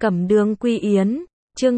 Cẩm Đường Quy Yến, chương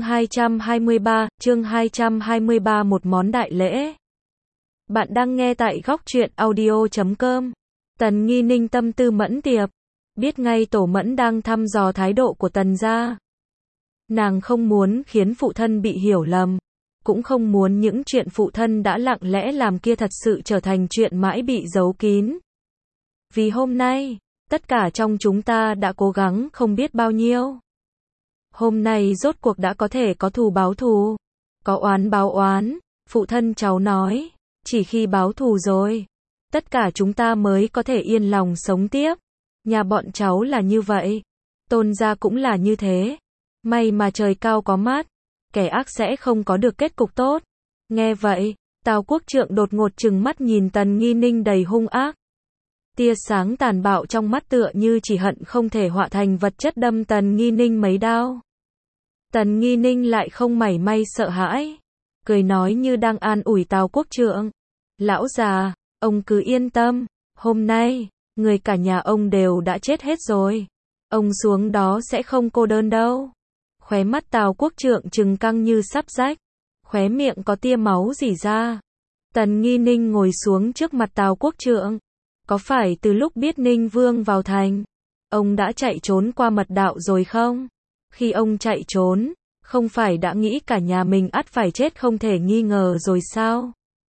223, một món đại lễ. Bạn đang nghe tại góc truyện audio.com. Tần Nghi Ninh tâm tư mẫn tiệp, biết ngay Tổ Mẫn đang thăm dò thái độ của Tần gia. Nàng không muốn khiến phụ thân bị hiểu lầm, cũng không muốn những chuyện phụ thân đã lặng lẽ làm kia thật sự trở thành chuyện mãi bị giấu kín. Vì hôm nay, tất cả trong chúng ta đã cố gắng không biết bao nhiêu. Hôm nay rốt cuộc đã có thể có thù báo thù, có oán báo oán, phụ thân cháu nói, chỉ khi báo thù rồi, tất cả chúng ta mới có thể yên lòng sống tiếp. Nhà bọn cháu là như vậy, Tôn gia cũng là như thế. May mà trời cao có mát, kẻ ác sẽ không có được kết cục tốt. Nghe vậy, Tào Quốc Trượng đột ngột trừng mắt nhìn Tần Nghi Ninh đầy hung ác. Tia sáng tàn bạo trong mắt tựa như chỉ hận không thể hóa thành vật chất đâm Tần Nghi Ninh mấy đao. Tần Nghi Ninh lại không mảy may sợ hãi, cười nói như đang an ủi Tào Quốc Trượng. Lão già, ông cứ yên tâm, hôm nay, người cả nhà ông đều đã chết hết rồi. Ông xuống đó sẽ không cô đơn đâu. Khóe mắt Tào Quốc Trượng trừng căng như sắp rách, khóe miệng có tia máu rỉ ra. Tần Nghi Ninh ngồi xuống trước mặt Tào Quốc Trượng. Có phải từ lúc biết Ninh Vương vào thành, ông đã chạy trốn qua mật đạo rồi không? Khi ông chạy trốn, không phải đã nghĩ cả nhà mình ắt phải chết không thể nghi ngờ rồi sao?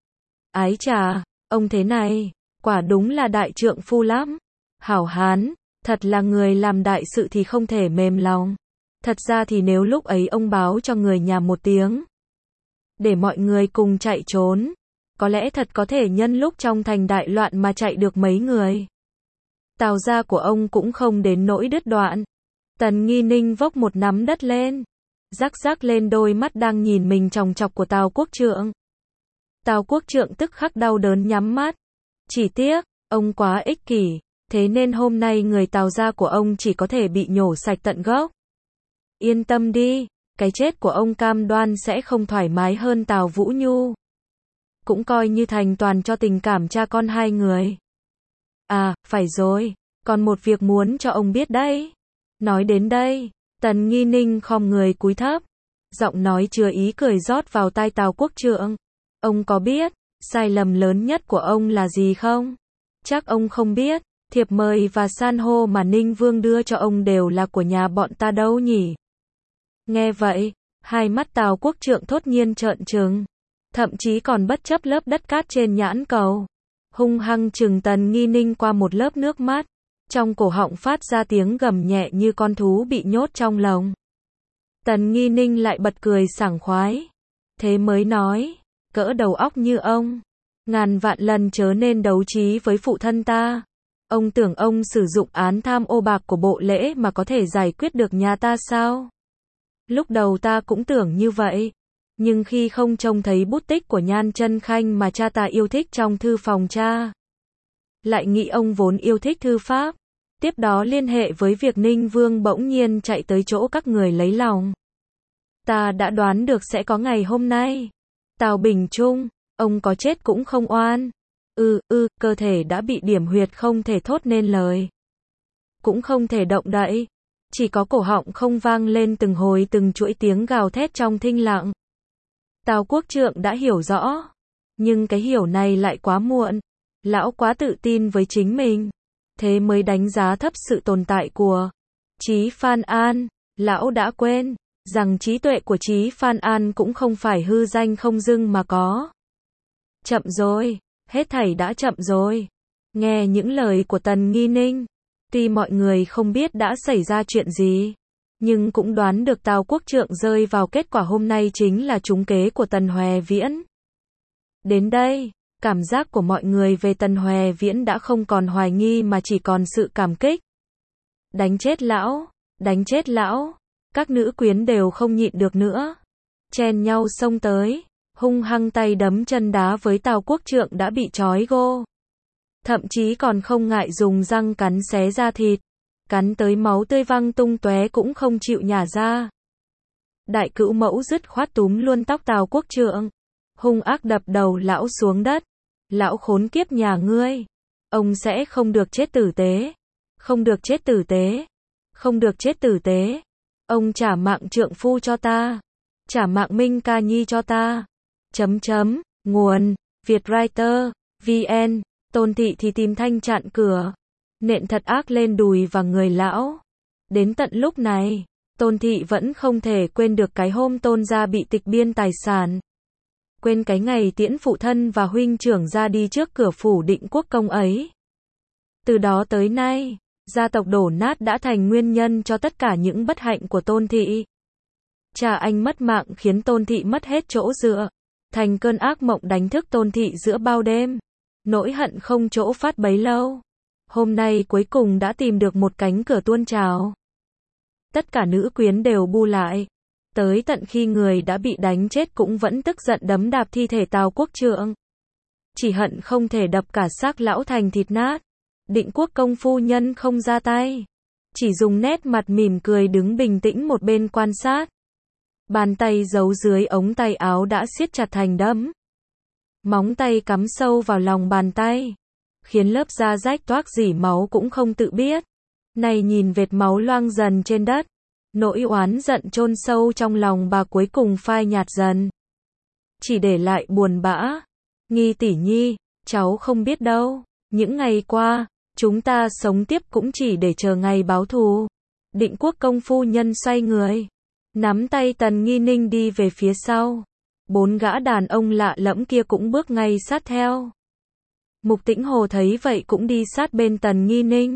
Ái chà, ông thế này, quả đúng là đại trượng phu lắm. Hảo hán, thật là người làm đại sự thì không thể mềm lòng. Thật ra thì nếu lúc ấy ông báo cho người nhà một tiếng, để mọi người cùng chạy trốn, có lẽ thật có thể nhân lúc trong thành đại loạn mà chạy được mấy người. Tào gia của ông cũng không đến nỗi đứt đoạn. Tần Nghi Ninh vốc một nắm đất lên, rắc rắc lên đôi mắt đang nhìn mình chòng chọc của Tào Quốc Trượng. Tào Quốc Trượng tức khắc đau đớn nhắm mắt. Chỉ tiếc, ông quá ích kỷ, thế nên hôm nay người Tào gia của ông chỉ có thể bị nhổ sạch tận gốc. Yên tâm đi, cái chết của ông cam đoan sẽ không thoải mái hơn Tào Vũ Nhu. Cũng coi như thành toàn cho tình cảm cha con hai người. À, phải rồi, còn một việc muốn cho ông biết đấy. Nói đến đây, Tần Nghi Ninh khom người cúi thấp, giọng nói chứa ý cười rót vào tai Tào Quốc Trượng. Ông có biết, sai lầm lớn nhất của ông là gì không? Chắc ông không biết, thiệp mời và san hô mà Ninh Vương đưa cho ông đều là của nhà bọn ta đâu nhỉ? Nghe vậy, hai mắt Tào Quốc Trượng thốt nhiên trợn trừng, thậm chí còn bất chấp lớp đất cát trên nhãn cầu, hung hăng trừng Tần Nghi Ninh qua một lớp nước mắt, trong cổ họng phát ra tiếng gầm nhẹ như con thú bị nhốt trong lồng. Tần Nghi Ninh lại bật cười sảng khoái. Thế mới nói, cỡ đầu óc như ông, ngàn vạn lần chớ nên đấu trí với phụ thân ta. Ông tưởng ông sử dụng án tham ô bạc của bộ lễ mà có thể giải quyết được nhà ta sao? Lúc đầu ta cũng tưởng như vậy, nhưng khi không trông thấy bút tích của Nhan Chân Khanh mà cha ta yêu thích trong thư phòng cha, lại nghĩ ông vốn yêu thích thư pháp, tiếp đó liên hệ với việc Ninh Vương bỗng nhiên chạy tới chỗ các người lấy lòng. Ta đã đoán được sẽ có ngày hôm nay. Tào Bình Trung, ông có chết cũng không oan. Cơ thể đã bị điểm huyệt không thể thốt nên lời, cũng không thể động đậy, chỉ có cổ họng không vang lên từng hồi từng chuỗi tiếng gào thét trong thinh lặng. Tào Quốc Trượng đã hiểu rõ, nhưng cái hiểu này lại quá muộn. Lão quá tự tin với chính mình, thế mới đánh giá thấp sự tồn tại của Chí Phan An. Lão đã quên rằng trí tuệ của Chí Phan An cũng không phải hư danh không dưng mà có. Chậm rồi, hết thảy đã chậm rồi. Nghe những lời của Tần Nghi Ninh, tuy mọi người không biết đã xảy ra chuyện gì, nhưng cũng đoán được Tào Quốc Trượng rơi vào kết quả hôm nay chính là trúng kế của Tần Hoè Viễn. Đến đây, cảm giác của mọi người về Tần Hoè Viễn đã không còn hoài nghi mà chỉ còn sự cảm kích. Đánh chết lão, đánh chết lão. Các nữ quyến đều không nhịn được nữa, chen nhau xông tới, hung hăng tay đấm chân đá với Tào Quốc Trượng đã bị trói gô. Thậm chí còn không ngại dùng răng cắn xé da thịt, cắn tới máu tươi văng tung tóe cũng không chịu nhả ra. Đại Cữu Mẫu dứt khoát túm luôn tóc Tào Quốc Trượng, hung ác đập đầu lão xuống đất. Lão khốn kiếp nhà ngươi, ông sẽ không được chết tử tế, không được chết tử tế, không được chết tử tế. Ông trả mạng trượng phu cho ta. Trả mạng Minh Ca Nhi cho ta. Nguồn Vietwriter VN. Tôn Thị thì tìm thanh chặn cửa, nện thật ác lên đùi và người lão. Đến tận lúc này, Tôn Thị vẫn không thể quên được cái hôm Tôn gia bị tịch biên tài sản. Quên cái ngày tiễn phụ thân và huynh trưởng ra đi trước cửa phủ Định Quốc công ấy. Từ đó tới nay, gia tộc đổ nát đã thành nguyên nhân cho tất cả những bất hạnh của Tôn Thị. Cha anh mất mạng khiến Tôn Thị mất hết chỗ dựa, thành cơn ác mộng đánh thức Tôn Thị giữa bao đêm. Nỗi hận không chỗ phát bấy lâu. Hôm nay cuối cùng đã tìm được một cánh cửa tuôn trào. Tất cả nữ quyến đều bu lại. Tới tận khi người đã bị đánh chết cũng vẫn tức giận đấm đạp thi thể Tào Quốc Trượng. Chỉ hận không thể đập cả xác lão thành thịt nát. Định Quốc công phu nhân không ra tay. Chỉ dùng nét mặt mỉm cười đứng bình tĩnh một bên quan sát. Bàn tay giấu dưới ống tay áo đã siết chặt thành đấm. Móng tay cắm sâu vào lòng bàn tay, khiến lớp da rách toác rỉ máu cũng không tự biết. Này nhìn vệt máu loang dần trên đất, nỗi oán giận chôn sâu trong lòng bà cuối cùng phai nhạt dần. Chỉ để lại buồn bã. Nghi tỷ nhi, cháu không biết đâu, những ngày qua, chúng ta sống tiếp cũng chỉ để chờ ngày báo thù. Định Quốc công phu nhân xoay người, nắm tay Tần Nghi Ninh đi về phía sau. 4 gã đàn ông lạ lẫm kia cũng bước ngay sát theo. Mục Tĩnh Hồ thấy vậy cũng đi sát bên Tần Nghi Ninh.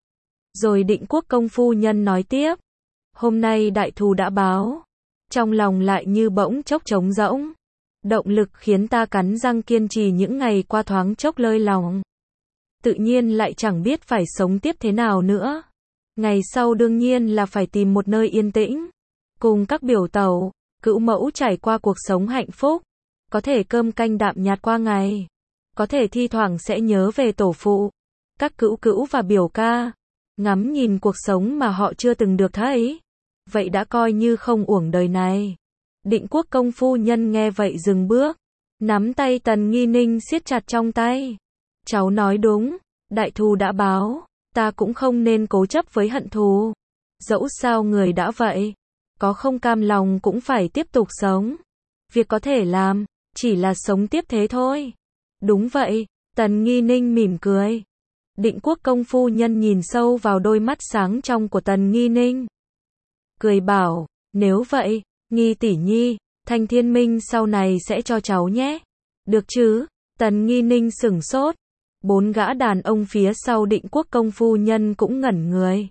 Rồi Định Quốc công phu nhân nói tiếp. Hôm nay đại thù đã báo. Trong lòng lại như bỗng chốc trống rỗng. Động lực khiến ta cắn răng kiên trì những ngày qua thoáng chốc lơi lòng. Tự nhiên lại chẳng biết phải sống tiếp thế nào nữa. Ngày sau đương nhiên là phải tìm một nơi yên tĩnh. Cùng các biểu tẩu, cữu mẫu trải qua cuộc sống hạnh phúc. Có thể cơm canh đạm nhạt qua ngày. Có thể thi thoảng sẽ nhớ về tổ phụ, các cữu cữu và biểu ca. Ngắm nhìn cuộc sống mà họ chưa từng được thấy. Vậy đã coi như không uổng đời này. Định Quốc công phu nhân nghe vậy dừng bước. Nắm tay Tần Nghi Ninh siết chặt trong tay. Cháu nói đúng, đại thù đã báo. Ta cũng không nên cố chấp với hận thù. Dẫu sao người đã vậy, có không cam lòng cũng phải tiếp tục sống. Việc có thể làm, chỉ là sống tiếp thế thôi. Đúng vậy, Tần Nghi Ninh mỉm cười. Định Quốc công phu nhân nhìn sâu vào đôi mắt sáng trong của Tần Nghi Ninh. Cười bảo, nếu vậy, Nghi tỷ nhi, Thanh Thiên Minh sau này sẽ cho cháu nhé. Được chứ? Tần Nghi Ninh sửng sốt. 4 gã đàn ông phía sau Định Quốc công phu nhân cũng ngẩn người.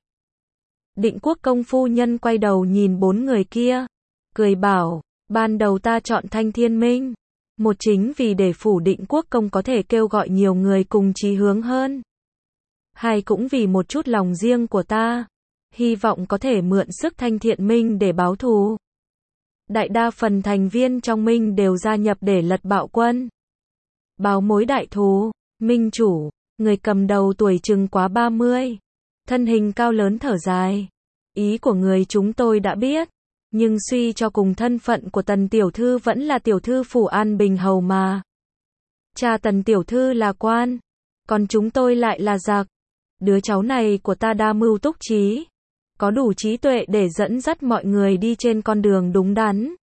Định Quốc công phu nhân quay đầu nhìn 4 người kia. Cười bảo, ban đầu ta chọn Thanh Thiên Minh. Một chính vì để phủ Định Quốc công có thể kêu gọi nhiều người cùng chí hướng hơn. Hai cũng vì một chút lòng riêng của ta. Hy vọng có thể mượn sức Thanh Thiện Minh để báo thù. Đại đa phần thành viên trong Minh đều gia nhập để lật bạo quân. Báo mối đại thù. Minh chủ, người cầm đầu tuổi chừng quá 30. Thân hình cao lớn thở dài. Ý của người chúng tôi đã biết. Nhưng suy cho cùng thân phận của Tần tiểu thư vẫn là tiểu thư phủ An Bình hầu mà. Cha Tần tiểu thư là quan. Còn chúng tôi lại là giặc. Đứa cháu này của ta đa mưu túc trí. Có đủ trí tuệ để dẫn dắt mọi người đi trên con đường đúng đắn.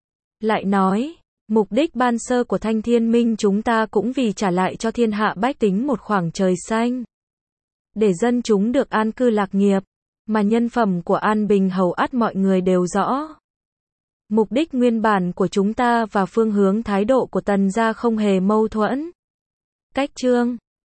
Lại nói, mục đích ban sơ của Thanh Thiên Minh chúng ta cũng vì trả lại cho thiên hạ bách tính một khoảng trời xanh. Để dân chúng được an cư lạc nghiệp. Mà nhân phẩm của An Bình hầu ắt mọi người đều rõ. Mục đích nguyên bản của chúng ta và phương hướng thái độ của Tần gia không hề mâu thuẫn. Cách chương